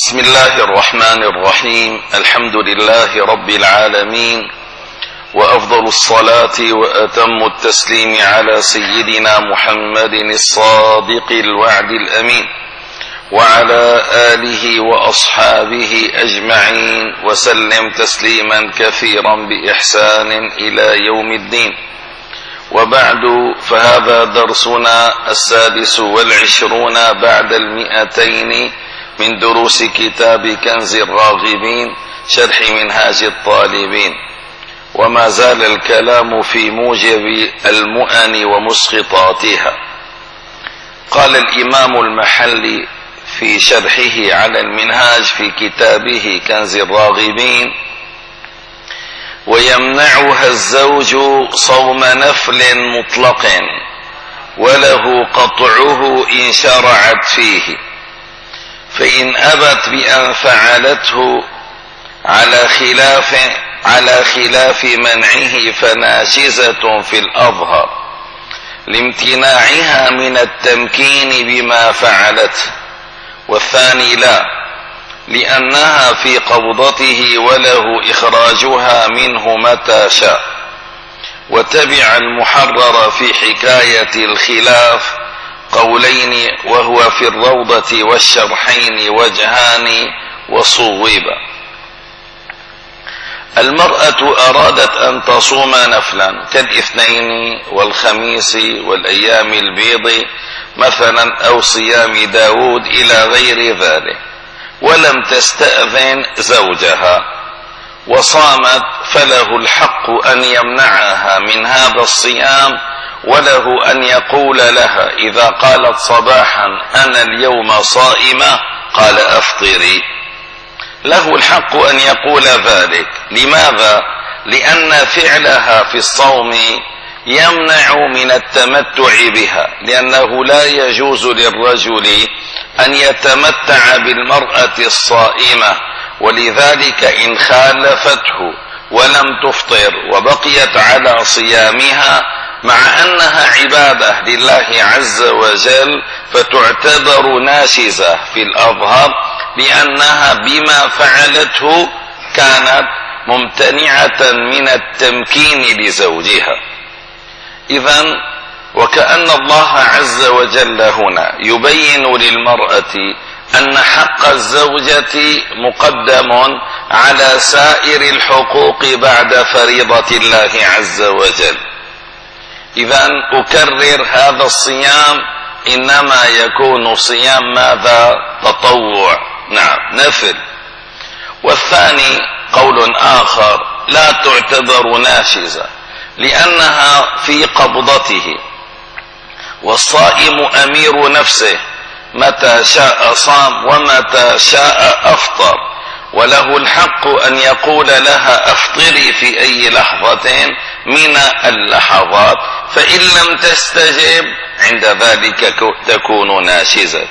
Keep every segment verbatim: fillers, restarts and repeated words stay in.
بسم الله الرحمن الرحيم. الحمد لله رب العالمين، وأفضل الصلاة وأتم التسليم على سيدنا محمد الصادق الوعد الأمين، وعلى آله وأصحابه أجمعين، وسلم تسليما كثيرا بإحسان إلى يوم الدين. وبعد، فهذا درسنا السادس والعشرون بعد المئتين من دروس كتاب كنز الراغبين شرح منهاج الطالبين، وما زال الكلام في موجب المؤن ومسقطاتها. قال الإمام المحلي في شرحه على المنهاج في كتابه كنز الراغبين: ويمنعها الزوج صوم نفل مطلق، وله قطعه إن شرعت فيه، فإن أبت بأن فعلته على خلاف على خلاف منعه فناشزة في الأظهر لامتناعها من التمكين بما فعلته، والثاني لا، لأنها في قبضته وله إخراجها منه متى شاء. وتبع المحرر في حكاية الخلاف قولين، وهو في الروضة والشرحين وجهان وصوبا. المرأة أرادت أن تصوم نفلا كالاثنين والخميس والأيام البيض مثلا، أو صيام داود إلى غير ذلك، ولم تستأذن زوجها وصامت، فله الحق أن يمنعها من هذا الصيام، وله أن يقول لها إذا قالت صباحا أنا اليوم صائمة قال أفطري، له الحق أن يقول ذلك. لماذا؟ لأن فعلها في الصوم يمنع من التمتع بها، لأنه لا يجوز للرجل أن يتمتع بالمرأة الصائمة، ولذلك إن خالفته ولم تفطر وبقيت على صيامها مع أنها عبادة لله عز وجل فتعتبر ناشزة في الأظهر، لأنها بما فعلته كانت ممتنعة من التمكين لزوجها. إذن وكأن الله عز وجل هنا يبين للمرأة أن حق الزوجة مقدم على سائر الحقوق بعد فريضة الله عز وجل. إذن أكرر، هذا الصيام إنما يكون صيام ماذا؟ تطوع، نعم، نفل. والثاني قول آخر، لا تعتبر ناشزة لأنها في قبضته، والصائم أمير نفسه، متى شاء صام ومتى شاء أفطر، وله الحق أن يقول لها أفطري في أي لحظة من اللحظات، فإن لم تستجب عند ذلك تكون ناشزة.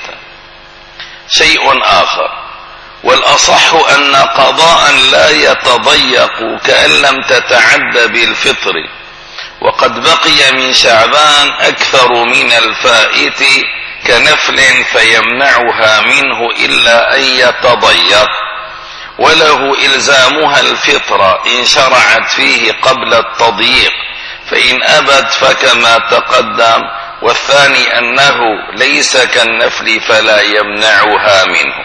شيء آخر، والأصح أن قضاء لا يتضيق كأن لم تتعد بالفطر، وقد بقي من شعبان أكثر من الفائت كنفل فيمنعها منه إلا أن يتضيق، وله إلزامها الفطرة إن شرعت فيه قبل التضييق، فإن أبت فكما تقدم. والثاني أنه ليس كالنفل فلا يمنعها منه.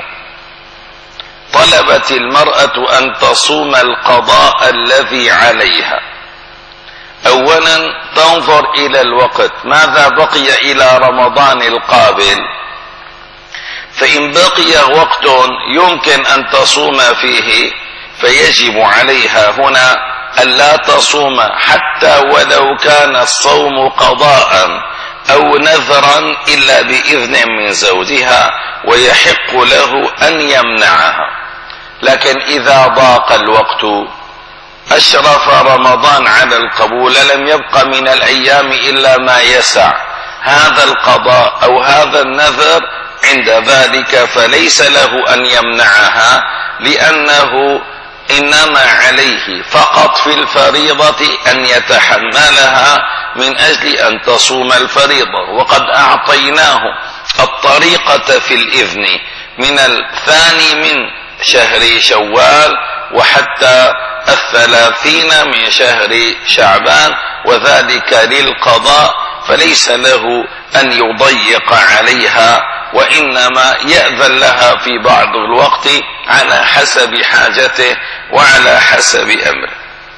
طلبت المرأة أن تصوم القضاء الذي عليها. أولا تنظر إلى الوقت، ماذا بقي إلى رمضان القابل؟ فإن بقي وقت يمكن أن تصوم فيه فيجب عليها هنا ألا تصوم حتى ولو كان الصوم قضاء أو نذرا إلا بإذن من زوجها، ويحق له أن يمنعها. لكن إذا ضاق الوقت أشرف رمضان على القبول، لم يبق من الأيام إلا ما يسع هذا القضاء أو هذا النذر، عند ذلك فليس له أن يمنعها، لأنه إنما عليه فقط في الفريضة أن يتحملها من أجل أن تصوم الفريضة، وقد أعطيناه الطريقة في الإذن من الثاني من شهر شوال وحتى الثلاثين من شهر شعبان، وذلك للقضاء، فليس له أن يضيق عليها، وإنما يأذن لها في بعض الوقت على حسب حاجته وعلى حسب أمره.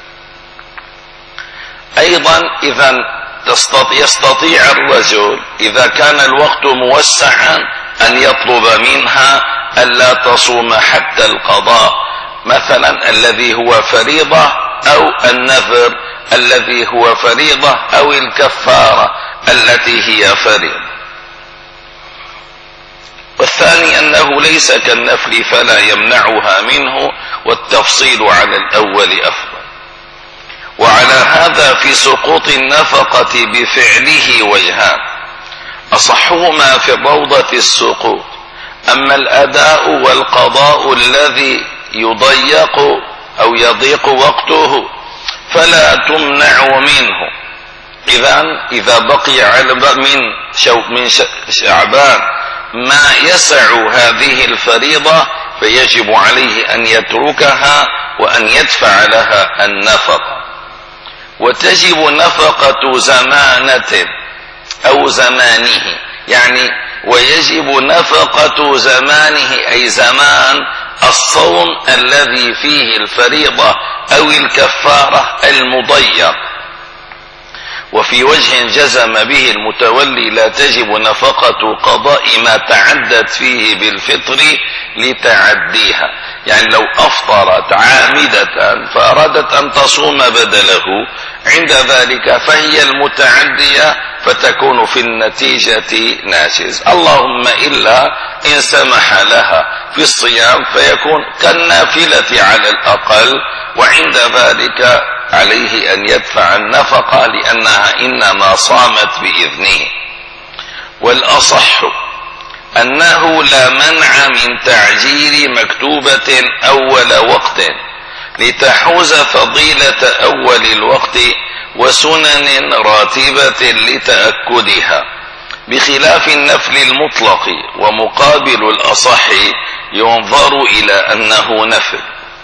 أيضا إذا يستطيع الرجل إذا كان الوقت موسعا أن يطلب منها ألا تصوم حتى القضاء، مثلا الذي هو فريضة، أو النذر الذي هو فريضة، أو الكفارة التي هي فريضة. والثاني أنه ليس كالنفل فلا يمنعها منه، والتفصيل على الأول أفضل. وعلى هذا في سقوط النفقة بفعله وجهان، أصحهما في الروضة السقوط. أما الأداء والقضاء الذي يضيق أو يضيق وقته فلا تمنع منه. إذن إذا بقي من من شعبان ما يسع هذه الفريضة فيجب عليه أن يتركها وأن يدفع لها النفقة. وتجب نفقة زمانة أو زمانه، يعني ويجب نفقة زمانه أي زمان الصوم الذي فيه الفريضة أو الكفارة المضيق. وفي وجه جزم به المتولي لا تجب نفقة قضاء ما تعدت فيه بالفطر لتعديها، يعني لو أفطرت عامدة فأرادت أن تصوم بدله عند ذلك فهي المتعدية فتكون في النتيجة ناشز، اللهم إلا إن سمح لها في الصيام فيكون كالنافلة على الأقل، وعند ذلك عليه أن يدفع النفقة لأنها إنما صامت بإذنه. والأصح أنه لا منع من تعجيل مكتوبة أول وقت لتحوز فضيلة أول الوقت وسنن راتبة لتأكدها، بخلاف النفل المطلق، ومقابل الأصح ينظر إلى أنه نفل.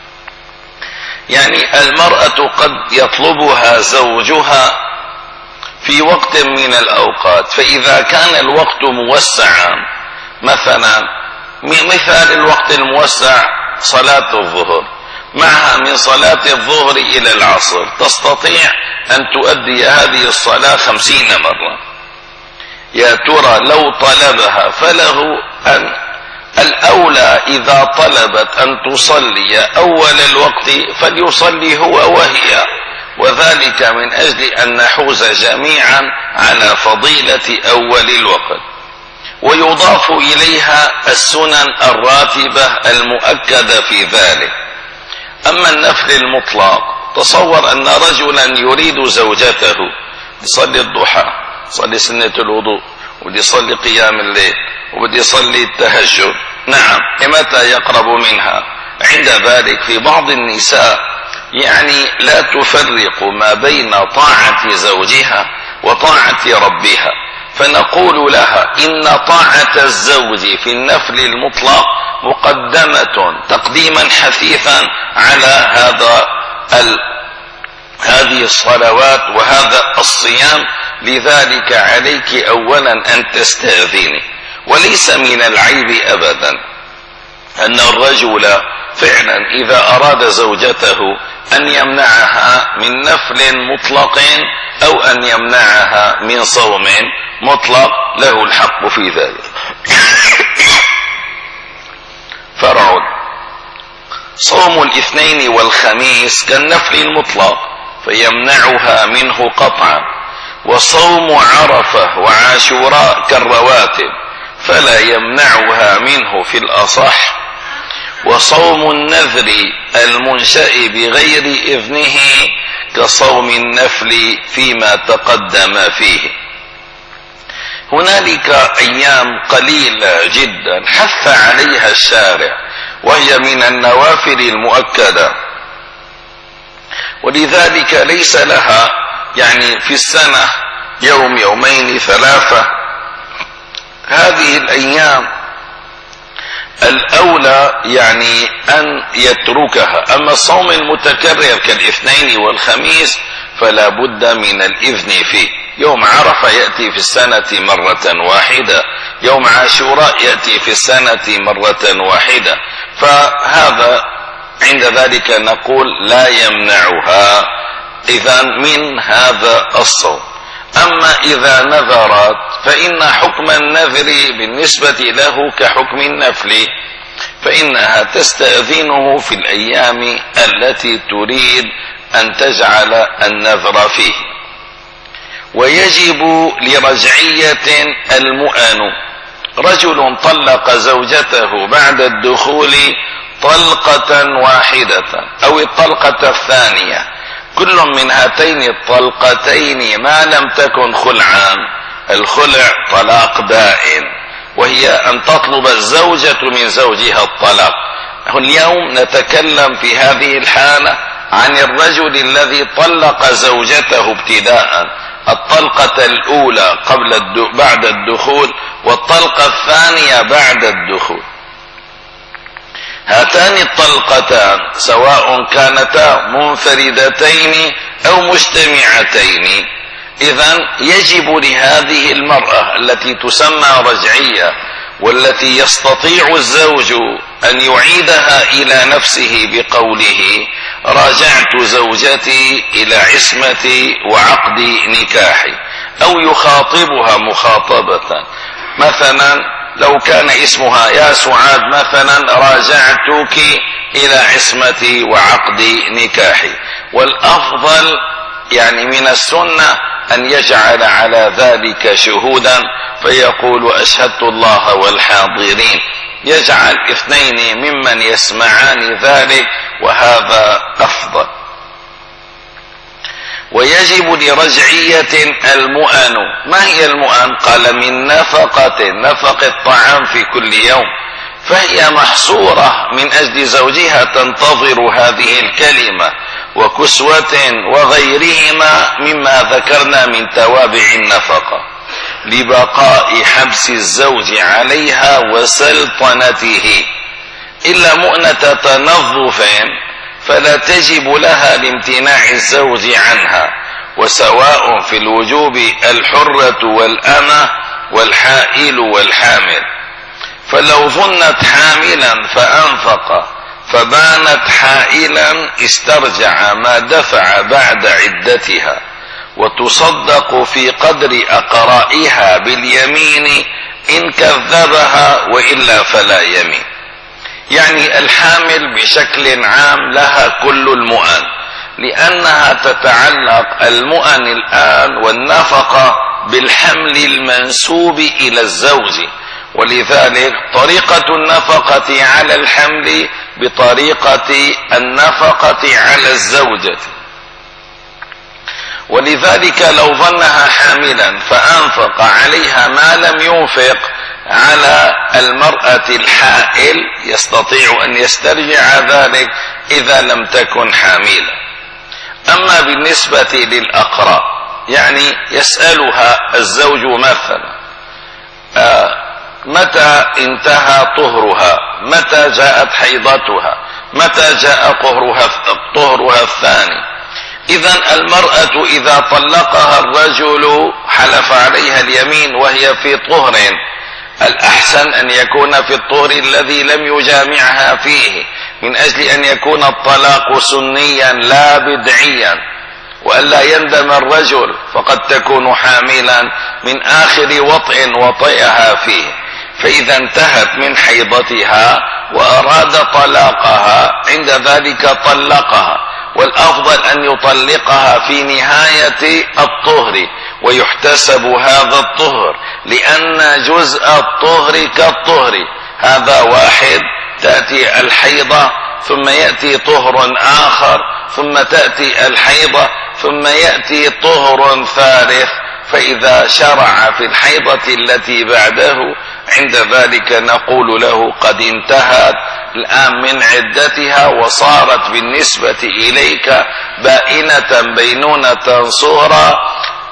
يعني المرأة قد يطلبها زوجها في وقت من الأوقات، فإذا كان الوقت موسعا، مثلا مثال الوقت الموسع صلاة الظهر، معها من صلاة الظهر إلى العصر تستطيع أن تؤدي هذه الصلاة خمسين مرة، يا ترى لو طلبها فله أن الأولى إذا طلبت أن تصلي أول الوقت فليصلي هو وهي، وذلك من أجل أن نحوز جميعا على فضيلة أول الوقت. ويضاف إليها السنن الراتبة المؤكدة في ذلك. أما النفل المطلق، تصور أن رجلا يريد زوجته يصلي الضحى، يصلي سنة الوضوء، ودي يصلي قيام الليل، وبدي يصلي التهجد، نعم، متى يقرب منها؟ عند ذلك في بعض النساء يعني لا تفرق ما بين طاعة زوجها وطاعة ربها، فنقول لها إن طاعة الزوج في النفل المطلق مقدمة تقديما حثيثا على هذا ال... هذه الصلوات وهذا الصيام، لذلك عليك أولا أن تستأذني. وليس من العيب أبدا أن الرجل فعلا إذا أراد زوجته أن يمنعها من نفل مطلق أو أن يمنعها من صوم مطلق، له الحق في ذلك. فرع: صوم الاثنين والخميس كالنفل المطلق فيمنعها منه قطعا، وصوم عرفة وعاشوراء كالرواتب فلا يمنعها منه في الأصح، وصوم النذر المنشأ بغير إذنه كصوم النفل فيما تقدم فيه. هنالك أيام قليلة جدا حث عليها الشارع، وهي من النوافل المؤكدة، ولذلك ليس لها يعني في السنة يوم يومين ثلاثة. هذه الأيام الأولى يعني أن يتركها. أما الصوم المتكرر كالاثنين والخميس فلا بد من الإذن فيه. يوم عرفة يأتي في السنة مرة واحدة، يوم عاشوراء يأتي في السنة مرة واحدة، فهذا عند ذلك نقول لا يمنعها إذا من هذا الصوم. أما إذا نذرت فإن حكم النذر بالنسبة له كحكم النفل، فإنها تستأذنه في الأيام التي تريد أن تجعل النذر فيه. ويجب لرجعية المؤن. رجل طلق زوجته بعد الدخول طلقة واحدة أو الطلقة الثانية، كل من هاتين الطلقتين ما لم تكن خلعا، الخلع طلاق بائن، وهي أن تطلب الزوجة من زوجها الطلاق. اليوم نتكلم في هذه الحالة عن الرجل الذي طلق زوجته ابتداء، الطلقة الأولى قبل الد... بعد الدخول، والطلقة الثانية بعد الدخول. هاتان الطلقتان سواء كانتا منفردتين أو مجتمعتين، إذن يجب لهذه المرأة التي تسمى رجعية والتي يستطيع الزوج أن يعيدها إلى نفسه بقوله راجعت زوجتي إلى عصمتي وعقد نكاحي، أو يخاطبها مخاطبة، مثلا لو كان اسمها يا سعاد مثلا راجعتك إلى عصمتي وعقد نكاحي. والأفضل يعني من السنة أن يجعل على ذلك شهودا فيقول أشهدت الله والحاضرين، يجعل اثنين ممن يسمعان ذلك، وهذا أفضل. ويجب لرجعية المؤن. ما هي المؤن؟ قال من نفقة، نفق الطعام في كل يوم، فهي محصورة من أجل زوجها تنتظر هذه الكلمة، وكسوة وغيرهما مما ذكرنا من توابع النفقة، لبقاء حبس الزوج عليها وسلطنته. إلا مؤنة تنظف فلا تجب لها لامتناع الزوج عنها، وسواء في الوجوب الحرة والأمة والحائل والحامل. فلو ظنت حاملا فأنفق فبانت حائلا استرجع ما دفع بعد عدتها، وتصدق في قدر أقرائها باليمين إن كذبها، وإلا فلا يمين. يعني الحامل بشكل عام لها كل المؤن، لأنها تتعلق المؤن الآن والنفقة بالحمل المنسوب إلى الزوج، ولذلك طريقة النفقة على الحمل بطريقة النفقة على الزوجة. ولذلك لو ظنها حاملا فأنفق عليها ما لم ينفق على المرأة الحائل يستطيع أن يسترجع ذلك إذا لم تكن حاملة. أما بالنسبة للأقراء، يعني يسألها الزوج مثلا آه متى انتهى طهرها، متى جاءت حيضتها، متى جاء طهرها, طهرها الثاني. إذن المرأة إذا طلقها الرجل حلف عليها اليمين وهي في طهر، الأحسن أن يكون في الطهر الذي لم يجامعها فيه، من أجل أن يكون الطلاق سنيا لا بدعيا، وألا يندم الرجل فقد تكون حاملا من آخر وطئ وطئها فيه. فإذا انتهت من حيضتها وأراد طلاقها عند ذلك طلقها، والأفضل أن يطلقها في نهاية الطهر، ويحتسب هذا الطهر لأن جزء الطهر كالطهر. هذا واحد، تأتي الحيضة ثم يأتي طهر آخر، ثم تأتي الحيضة ثم يأتي طهر ثالث، فإذا شرع في الحيضة التي بعده عند ذلك نقول له قد انتهت الآن من عدتها وصارت بالنسبة إليك بائنة بينونة صغرى،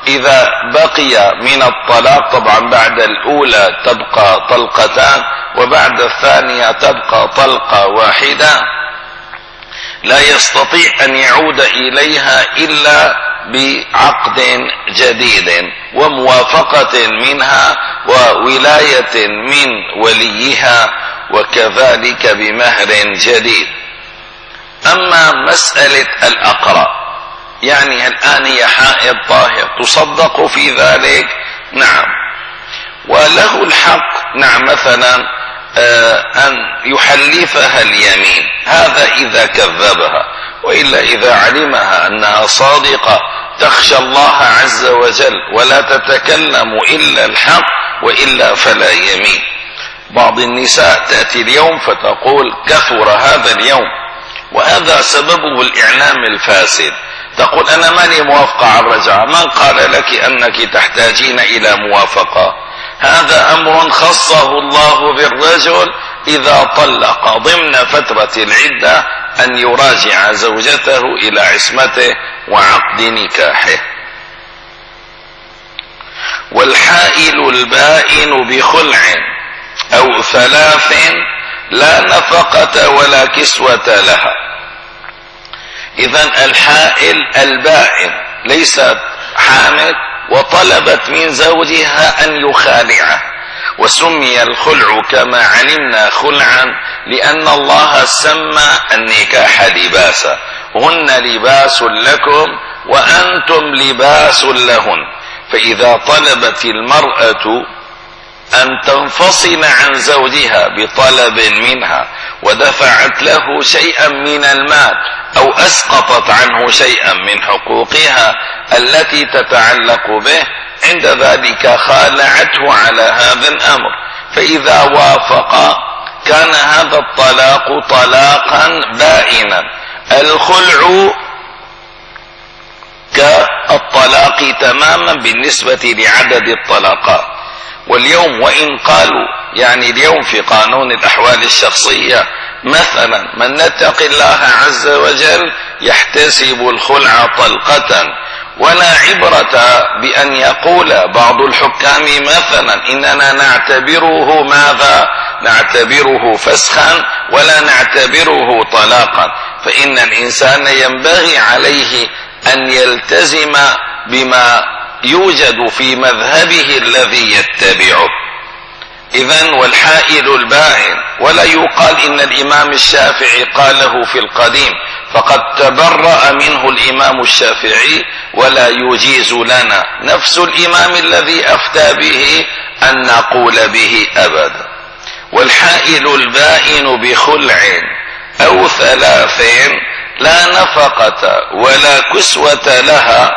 إذا بقي من الطلاق، طبعا بعد الأولى تبقى طلقتان وبعد الثانية تبقى طلقة واحدة، لا يستطيع أن يعود إليها إلا بعقد جديد وموافقة منها وولاية من وليها، وكذلك بمهر جديد. أما مسألة الأقرأ، يعني الآن هي حائض طاهر، تصدق في ذلك؟ نعم، وله الحق نعم مثلا آه أن يحلفها اليمين، هذا إذا كذبها، وإلا إذا علمها أنها صادقة تخشى الله عز وجل ولا تتكلم إلا الحق وإلا فلا يمين. بعض النساء تأتي اليوم فتقول كثر هذا اليوم، وهذا سببه الإعلام الفاسد. تقول أنا ماني موافقة على الرجعة، من قال لك أنك تحتاجين إلى موافقة؟ هذا أمر خصه الله بالرجل إذا طلق ضمن فترة العدة أن يراجع زوجته إلى عصمته وعقد نكاحه. والحائل البائن بخلع أو ثلاث لا نفقة ولا كسوة لها. إذن الحائل البائن ليست حامل وطلبت من زوجها أن يخالعه، وسمي الخلع كما علمنا خلعا لأن الله سمى النكاح لباسا، هن لباس لكم وأنتم لباس لهن. فإذا طلبت المرأة أن تنفصل عن زوجها بطلب منها ودفعت له شيئا من المال أو أسقطت عنه شيئا من حقوقها التي تتعلق به، عند ذلك خالعته على هذا الأمر. فإذا وافق كان هذا الطلاق طلاقا بائنا. الخلع كالطلاق تماما بالنسبة لعدد الطلاقات. واليوم وإن قالوا يعني اليوم في قانون الأحوال الشخصية مثلا من نتقي الله عز وجل يحتسب الخلع طلقة، ولا عبرة بأن يقول بعض الحكام مثلا إننا نعتبره ماذا؟ نعتبره فسخا ولا نعتبره طلاقا. فإن الإنسان ينبغي عليه أن يلتزم بما يوجد في مذهبه الذي يتبعه. إذن والحائل البائن، ولا يقال إن الإمام الشافعي قاله في القديم فقد تبرأ منه الإمام الشافعي ولا يجيز لنا نفس الإمام الذي أفتى به أن نقول به أبدا. والحائل البائن بخلع أو ثلاث لا نفقة ولا كسوة لها.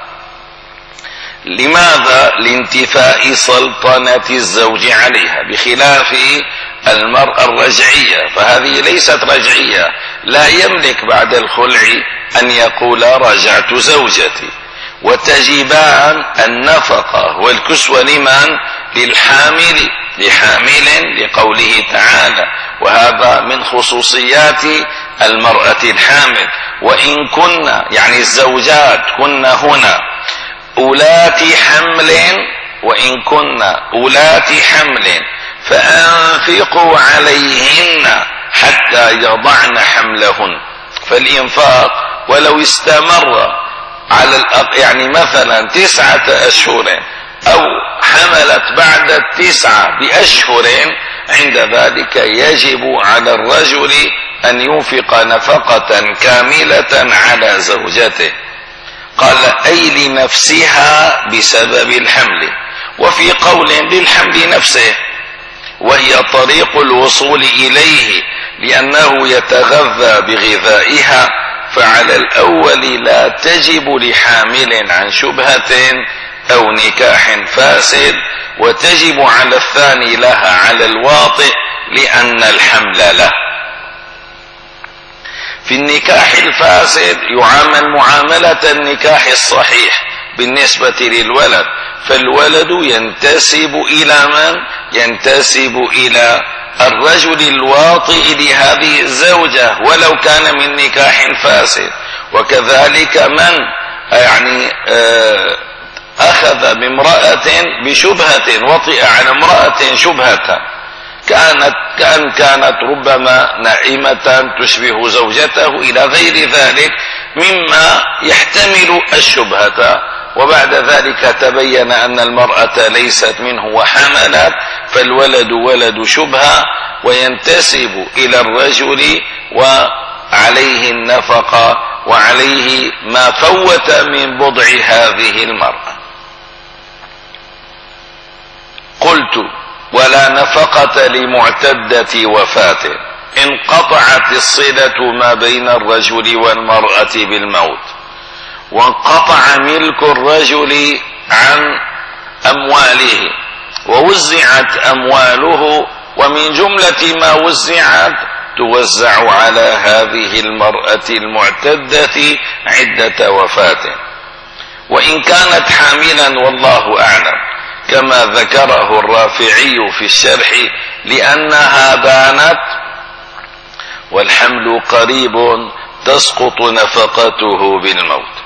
لماذا؟ لانتفاء سلطنة الزوج عليها، بخلاف المرأة الرجعية، فهذه ليست رجعية، لا يملك بعد الخلع أن يقول رجعت زوجتي. وتجبان النفقة والكسوة لمن؟ للحامل، لحامل لقوله تعالى، وهذا من خصوصيات المرأة الحامل. وإن كنا يعني الزوجات كنا هنا أولات حمل، وإن كنا أولات حمل فأنفقوا عليهن حتى يضعن حملهن. فالإنفاق ولو استمر على الأق... يعني مثلا تسعة أشهر أو حملت بعد التسعة بأشهر، عند ذلك يجب على الرجل أن ينفق نفقة كاملة على زوجته. قال أي لنفسها بسبب الحمل، وفي قول للحمل نفسه، وهي طريق الوصول إليه لأنه يتغذى بغذائها. فعلى الأول لا تجب لحامل عن شبهة أو نكاح فاسد، وتجب على الثاني لها على الواطئ لأن الحمل له. في النكاح الفاسد يعامل معاملة النكاح الصحيح بالنسبة للولد، فالولد ينتسب إلى من؟ ينتسب إلى الرجل الواطئ لهذه الزوجة ولو كان من نكاح فاسد. وكذلك من يعني أخذ بامرأة بشبهة، وطئ على امرأة شبهة، كانت كأن كانت ربما نائمة تشبه زوجته إلى غير ذلك مما يحتمل الشبهة، وبعد ذلك تبين أن المرأة ليست منه وحملت، فالولد ولد شبهة وينتسب إلى الرجل وعليه النفقة وعليه ما فوت من بضع هذه المرأة. قلت: ولا نفقة لمعتدة وفاة، انقطعت الصلة ما بين الرجل والمرأة بالموت، وانقطع ملك الرجل عن أمواله، ووزعت أمواله، ومن جملة ما وزعت توزع على هذه المرأة المعتدة عدة وفاة، وإن كانت حاملا والله أعلم، كما ذكره الرافعي في الشرح، لأنها بانت والحمل قريب تسقط نفقته بالموت.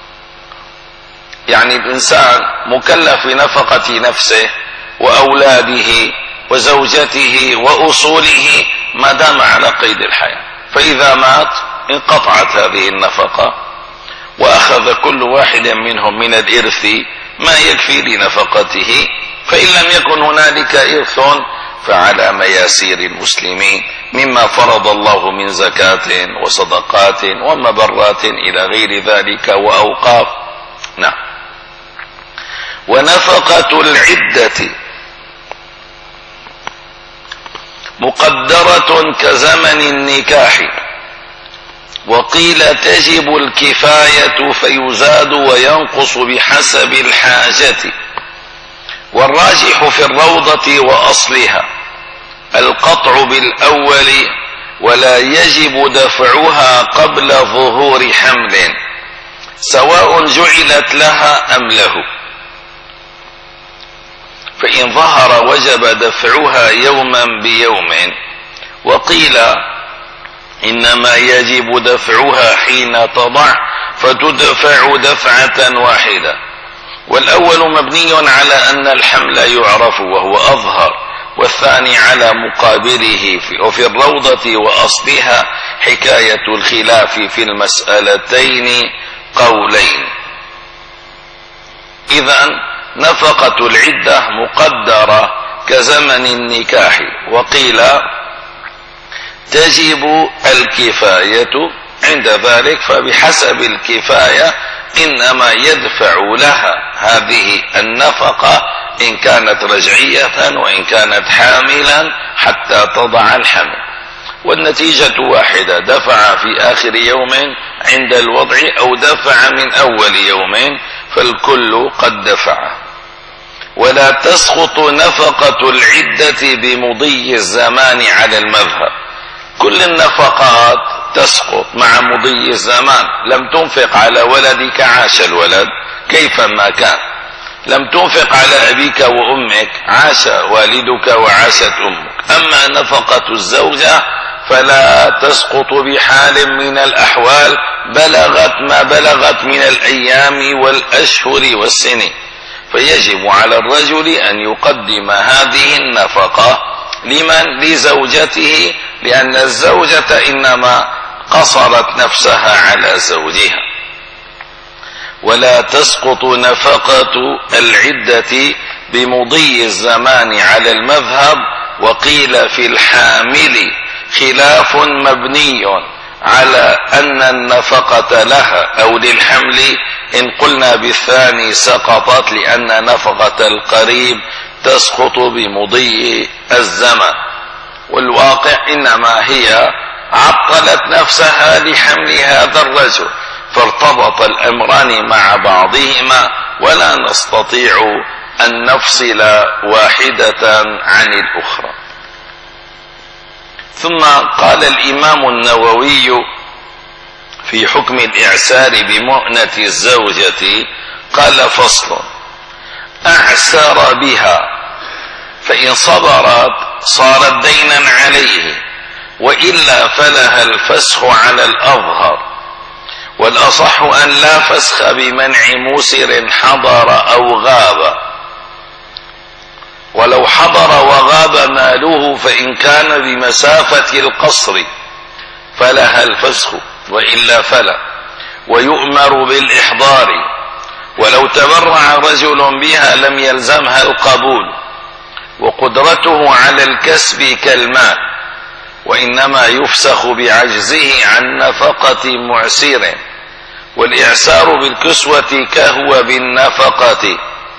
يعني الإنسان مكلف بنفقة نفسه وأولاده وزوجته وأصوله ما دام على قيد الحياة، فإذا مات انقطعت هذه النفقة، وأخذ كل واحد منهم من الإرث ما يكفي لنفقته، فإن لم يكن هنالك إرث فعلى مياسير المسلمين مما فرض الله من زكاة وصدقات ومبرات إلى غير ذلك وأوقاف. نعم. ونفقة العدة مقدرة كزمن النكاح، وقيل تجب الكفاية فيزاد وينقص بحسب الحاجة، والراجح في الروضة وأصلها القطع بالأول، ولا يجب دفعها قبل ظهور حمل، سواء جعلت لها أم له، فإن ظهر وجب دفعها يوما بيوم، وقيل إنما يجب دفعها حين تضع فتدفع دفعة واحدة، والأول مبني على أن الحمل يعرف وهو أظهر، والثاني على مقابله، وفي الروضة وأصلها حكاية الخلاف في المسألتين قولين. إذن نفقة العدة مقدرة كزمن النكاح، وقيل تجب الكفاية عند ذلك، فبحسب الكفاية إنما يدفع لها هذه النفقة إن كانت رجعية وإن كانت حاملا حتى تضع الحمل، والنتيجة واحدة، دفع في آخر يوم عند الوضع أو دفع من أول يوم، فالكل قد دفع. ولا تسقط نفقة العدة بمضي الزمان على المذهب، كل النفقات تسقط مع مضي الزمان. لم تنفق على ولدك عاش الولد كيفما كان، لم تنفق على أبيك وأمك عاش والدك وعاشت أمك. أما نفقة الزوجة فلا تسقط بحال من الأحوال بلغت ما بلغت من الأيام والأشهر والسنين، فيجب على الرجل أن يقدم هذه النفقة لمن؟ لزوجته، لأن الزوجة إنما قصرت نفسها على زوجها. ولا تسقط نفقة العدة بمضي الزمان على المذهب، وقيل في الحامل خلاف مبني على أن النفقة لها أو للحمل، إن قلنا بالثاني سقطت، لأن نفقة القريب تسقط بمضي الزمن، والواقع إنما هي عطلت نفسها لحمل هذا الرجل، فارتبط الأمران مع بعضهما، ولا نستطيع أن نفصل واحدة عن الأخرى. ثم قال الإمام النووي في حكم الإعسار بمؤنة الزوجة، قال: فصل: أعسر بها، فإن صبرت صارت دينا عليه، وإلا فلها الفسخ على الأظهر، والأصح أن لا فسخ بمنع مسر حضر أو غاب، ولو حضر وغاب ماله فإن كان بمسافة القصر فلها الفسخ، وإلا فلا، ويؤمر بالإحضار. ولو تبرع رجل بها لم يلزمها القبول، وقدرته على الكسب كالمال، وإنما يفسخ بعجزه عن نفقة معسر، والإعسار بالكسوة كهو بالنفقة.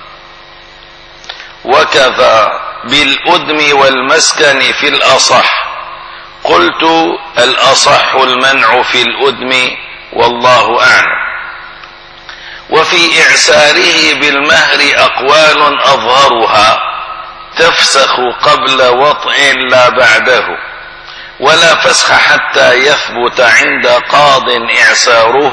وكذا بالأدم والمسكن في الأصح. قلت الأصح المنع في الأدم والله أعلم. وفي إعساره بالمهر أقوال أظهرها تفسخ قبل وطئ لا بعده، ولا فسخ حتى يثبت عند قاض إعساره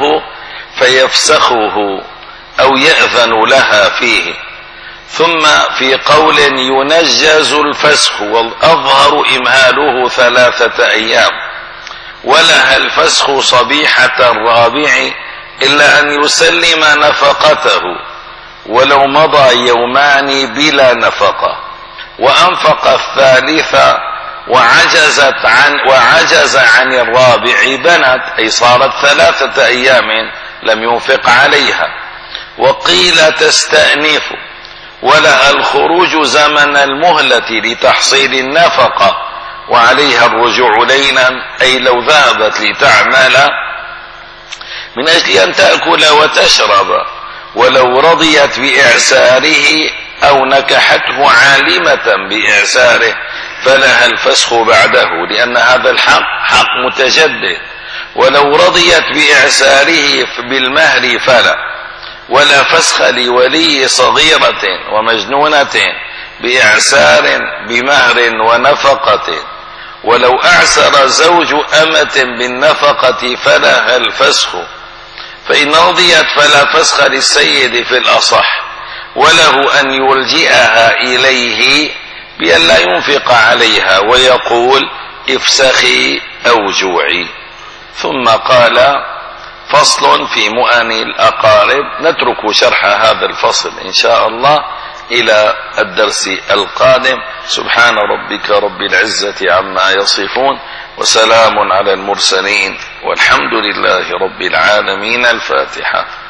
فيفسخه أو يأذن لها فيه. ثم في قول ينجز الفسخ، والأظهر إمهاله ثلاثة أيام، ولها الفسخ صبيحة الرابع إلا أن يسلم نفقته، ولو مضى يومان بلا نفقة، وأنفق الثالثة وعجزت عن وعجز عن الرابع بنت، أي صارت ثلاثة أيام لم ينفق عليها. وقيل تستأنف، ولها الخروج زمن المهلة لتحصيل النفقة، وعليها الرجوع ليلا، أي لو ذهبت لتعمل من أجل أن تأكل وتشرب، ولو رضيت بإعساره أو نكحته عالمة بإعساره فلها الفسخ بعده، لأن هذا الحق حق متجدد. ولو رضيت بإعساره بالمهر فلا، ولا فسخ لولي صغيرة ومجنونة بإعسار بمهر ونفقة. ولو أعسر زوج أمة بالنفقة فلها الفسخ، فإن رضيت فلا فسخ للسيد في الأصح، وله أن يلجئها إليه بأن لا ينفق عليها ويقول افسخي أو جوعي. ثم قال فصل في مؤن الأقارب. نترك شرح هذا الفصل إن شاء الله إلى الدرس القادم. سبحان ربك رب العزة عما يصفون، وسلام على المرسلين، والحمد لله رب العالمين. الفاتحة.